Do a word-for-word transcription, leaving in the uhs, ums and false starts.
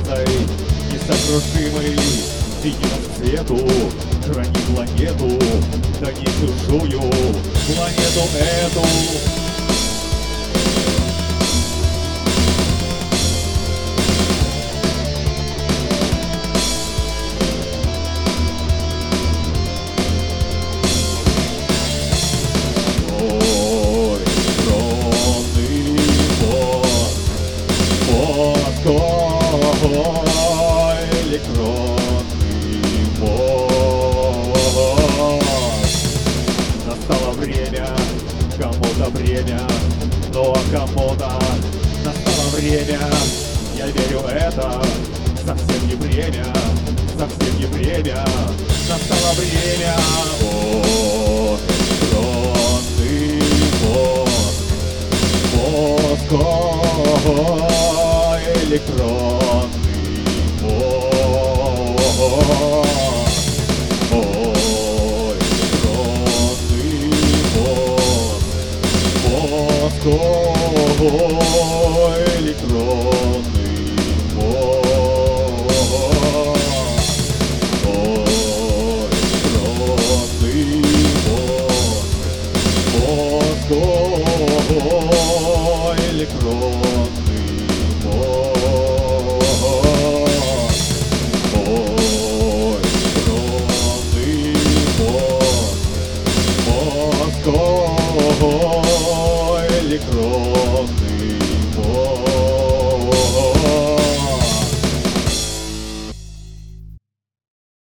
угрозой несокрушимой единому свету храни планету, да не чужую планету эту. Электронный мост. Настало время, кому-то время, но кому-то настало время. Я верю, это совсем не время, совсем не время. Настало время. О, электронный мост, мост, о, электронный. Ой, электронный мост, мост, ой, электронный мост, ой, электронный мост, мост, ой, электронный мост. Электронный